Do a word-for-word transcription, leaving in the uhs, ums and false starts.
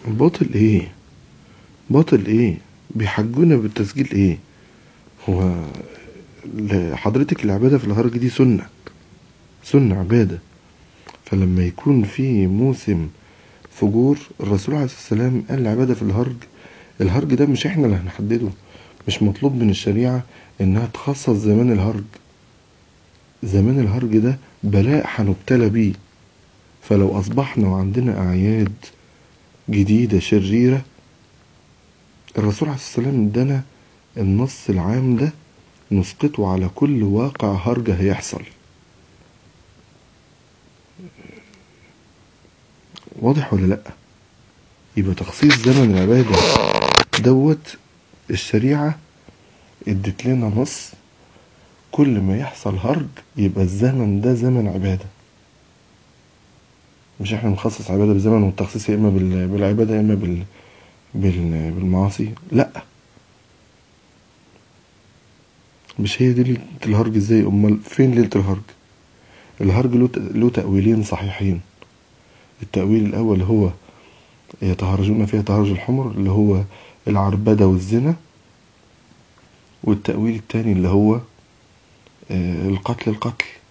باطل ايه؟ باطل ايه؟ بيحجونا بالتسجيل ايه؟ هو حضرتك العبادة في الهرج دي سنة، سنة عبادة. فلما يكون في موسم فجور، الرسول عليه الصلاة والسلام قال العبادة في الهرج. الهرج ده مش احنا اللي هنحدده، مش مطلوب من الشريعة انها تخصص زمان الهرج. زمان الهرج ده بلاء هنبتلى بيه. فلو اصبحنا وعندنا اعياد جديدة شريرة، الرسول عليه الصلاة والسلام ادانا النص العام ده نسقطه على كل واقع هرج هيحصل. واضح ولا لأ؟ يبقى تخصيص زمن العبادة دوت الشريعة ادت لنا نص، كل ما يحصل هرج يبقى الزمن ده زمن عبادة. مش احنا نخصص عبادة بزمن، والتخصيص يا اما بالعبادة يا اما بال... بال... بالمعاصي. لأ، مش هي دي ليلة الهرج. ازاي؟ امال فين ليلة الهرج؟ الهرج له له تأويلين صحيحين. التأويل الأول هو يتهرجون فيها تهرج الحمر، اللي هو العربدة والزنا. والتأويل التاني اللي هو القتل القتل